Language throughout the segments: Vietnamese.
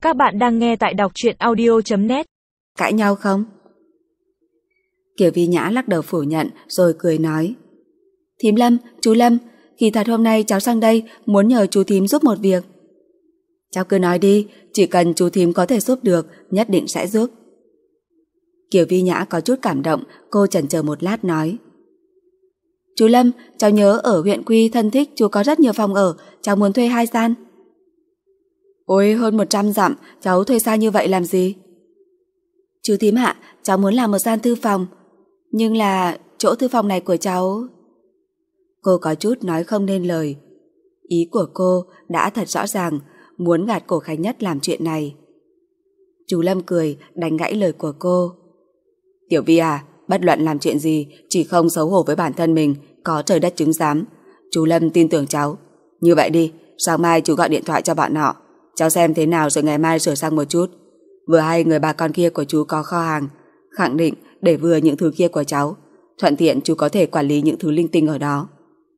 Các bạn đang nghe tại đọc truyện audio.net. Cãi nhau không? Kiều Vi Nhã lắc đầu phủ nhận rồi cười nói: Thím Lâm, chú Lâm, kỳ thật hôm nay cháu sang đây muốn nhờ chú thím giúp một việc. Cháu cứ nói đi, chỉ cần chú thím có thể giúp được, nhất định sẽ giúp. Kiều Vi Nhã có chút cảm động, cô chần chờ một lát nói: Chú Lâm, cháu nhớ ở huyện Quy Thân Thích chú có rất nhiều phòng ở, cháu muốn thuê 2 gian. Ôi, hơn 100 dặm, cháu thuê xa như vậy làm gì? Chú thím ạ, cháu muốn làm một gian thư phòng, nhưng là chỗ thư phòng này của cháu... Cô có chút nói không nên lời. Ý của cô đã thật rõ ràng, muốn gạt cổ Khánh Nhất làm chuyện này. Chú Lâm cười đánh gãy lời của cô. Tiểu Vi à, bất luận làm chuyện gì, chỉ không xấu hổ với bản thân mình, có trời đất chứng giám. Chú Lâm tin tưởng cháu. Như vậy đi, sáng mai chú gọi điện thoại cho bọn họ, cháu xem thế nào rồi ngày mai sửa sang một chút. Vừa hay người bà con kia của chú có kho hàng, khẳng định để vừa những thứ kia của cháu, thuận tiện chú có thể quản lý những thứ linh tinh ở đó.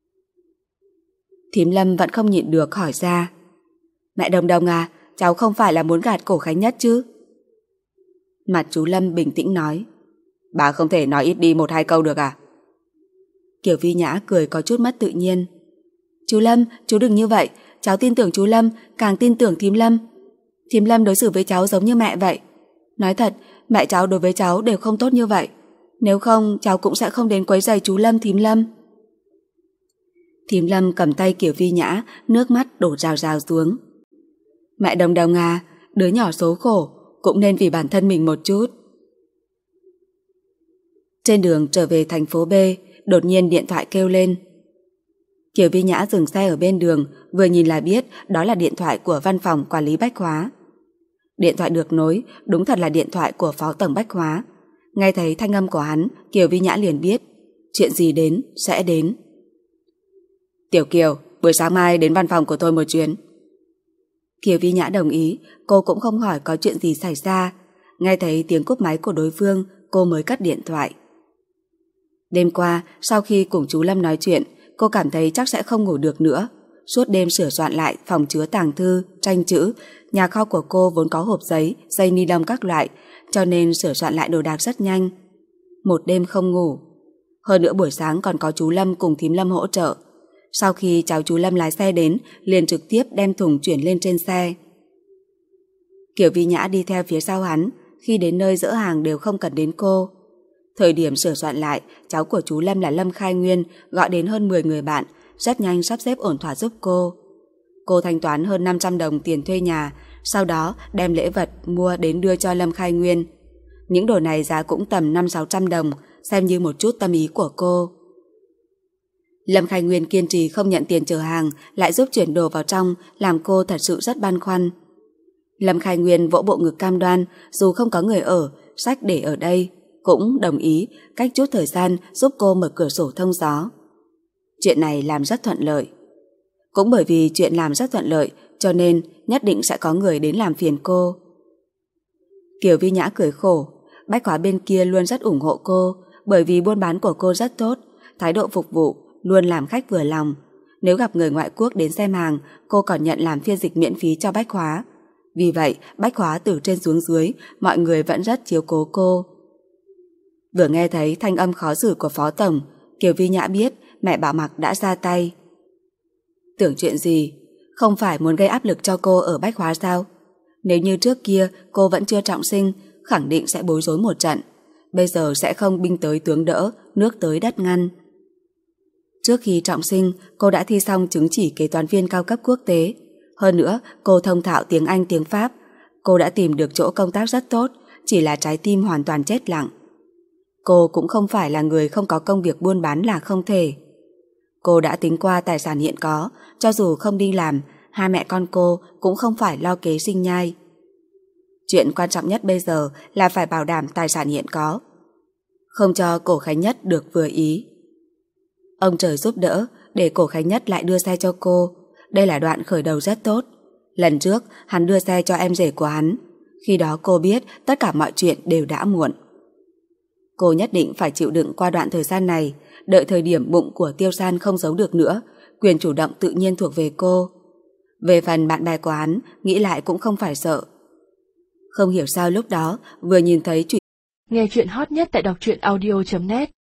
Thím Lâm vẫn không nhịn được hỏi ra: Mẹ Đồng Đồng à, cháu không phải là muốn gạt cổ Khánh Nhất chứ? Mặt chú Lâm bình tĩnh nói: Bà không thể nói ít đi 1-2 câu được à? Kiều Vi Nhã cười có chút mất tự nhiên. Chú Lâm, chú đừng như vậy, cháu tin tưởng chú Lâm, càng tin tưởng thím Lâm. Thím Lâm đối xử với cháu giống như mẹ vậy. Nói thật, mẹ cháu đối với cháu đều không tốt như vậy. Nếu không, cháu cũng sẽ không đến quấy rầy chú Lâm, thím Lâm. Thím Lâm cầm tay Kiều Vi Nhã, nước mắt đổ rào rào xuống. Mẹ Đồng Đồng à, đứa nhỏ số khổ, cũng nên vì bản thân mình một chút. Trên đường trở về thành phố B, đột nhiên điện thoại kêu lên. Kiều Vi Nhã dừng xe ở bên đường, vừa nhìn là biết đó là điện thoại của văn phòng quản lý Bách Hóa. Điện thoại được nối, đúng thật là điện thoại của phó tổng Bách Hóa. Nghe thấy thanh âm của hắn, Kiều Vi Nhã liền biết chuyện gì đến sẽ đến. Tiểu Kiều, buổi sáng mai đến văn phòng của tôi một chuyến. Kiều Vi Nhã đồng ý, cô cũng không hỏi có chuyện gì xảy ra. Nghe thấy tiếng cúp máy của đối phương, cô mới cất điện thoại. Đêm qua, sau khi cùng chú Lâm nói chuyện, cô cảm thấy chắc sẽ không ngủ được nữa. Suốt đêm sửa soạn lại phòng chứa tàng thư, tranh chữ. Nhà kho của cô vốn có hộp giấy, dây ni lông các loại, cho nên sửa soạn lại đồ đạc rất nhanh. Một đêm không ngủ. Hơn nữa buổi sáng còn có chú Lâm cùng thím Lâm hỗ trợ. Sau khi cháu chú Lâm lái xe đến, liền trực tiếp đem thùng chuyển lên trên xe. Kiều Vi Nhã đi theo phía sau hắn, khi đến nơi dỡ hàng đều không cần đến cô. Thời điểm sửa soạn lại, cháu của chú Lâm là Lâm Khai Nguyên gọi đến hơn 10 người bạn, rất nhanh sắp xếp ổn thỏa giúp cô. Cô thanh toán hơn 500 đồng tiền thuê nhà, sau đó đem lễ vật mua đến đưa cho Lâm Khai Nguyên. Những đồ này giá cũng tầm 500-600 đồng, xem như một chút tâm ý của cô. Lâm Khai Nguyên kiên trì không nhận tiền chở hàng, lại giúp chuyển đồ vào trong, làm cô thật sự rất băn khoăn. Lâm Khai Nguyên vỗ bộ ngực cam đoan, dù không có người ở, sách để ở đây, cũng đồng ý cách chút thời gian giúp cô mở cửa sổ thông gió. Chuyện này làm rất thuận lợi. Cũng bởi vì chuyện làm rất thuận lợi, cho nên nhất định sẽ có người đến làm phiền cô. Kiều Vi Nhã cười khổ, Bách Hóa bên kia luôn rất ủng hộ cô, bởi vì buôn bán của cô rất tốt, thái độ phục vụ luôn làm khách vừa lòng. Nếu gặp người ngoại quốc đến xem hàng, cô còn nhận làm phiên dịch miễn phí cho Bách Hóa. Vì vậy, Bách Hóa từ trên xuống dưới, mọi người vẫn rất chiếu cố cô. Vừa nghe thấy thanh âm khó xử của phó tổng, Kiều Vi Nhã biết mẹ Bảo Mặc đã ra tay. Tưởng chuyện gì? Không phải muốn gây áp lực cho cô ở Bách Hóa sao? Nếu như trước kia cô vẫn chưa trọng sinh, khẳng định sẽ bối rối một trận. Bây giờ sẽ không binh tới tướng đỡ, nước tới đất ngăn. Trước khi trọng sinh, cô đã thi xong chứng chỉ kế toán viên cao cấp quốc tế. Hơn nữa, cô thông thạo tiếng Anh, tiếng Pháp. Cô đã tìm được chỗ công tác rất tốt, chỉ là trái tim hoàn toàn chết lặng. Cô cũng không phải là người không có công việc buôn bán là không thể. Cô đã tính qua tài sản hiện có, cho dù không đi làm, hai mẹ con cô cũng không phải lo kế sinh nhai. Chuyện quan trọng nhất bây giờ là phải bảo đảm tài sản hiện có, không cho cổ Khánh Nhất được vừa ý. Ông trời giúp đỡ để cổ Khánh Nhất lại đưa xe cho cô. Đây là đoạn khởi đầu rất tốt. Lần trước hắn đưa xe cho em rể của hắn, khi đó cô biết tất cả mọi chuyện đều đã muộn. Cô nhất định phải chịu đựng qua đoạn thời gian này, đợi thời điểm bụng của Tiêu San không giấu được nữa, quyền chủ động tự nhiên thuộc về cô. Về phần bạn bè của hắn, nghĩ lại cũng không phải sợ. Không hiểu sao lúc đó vừa nhìn thấy chủ. Nghe chuyện hot nhất tại đọc truyện audio.net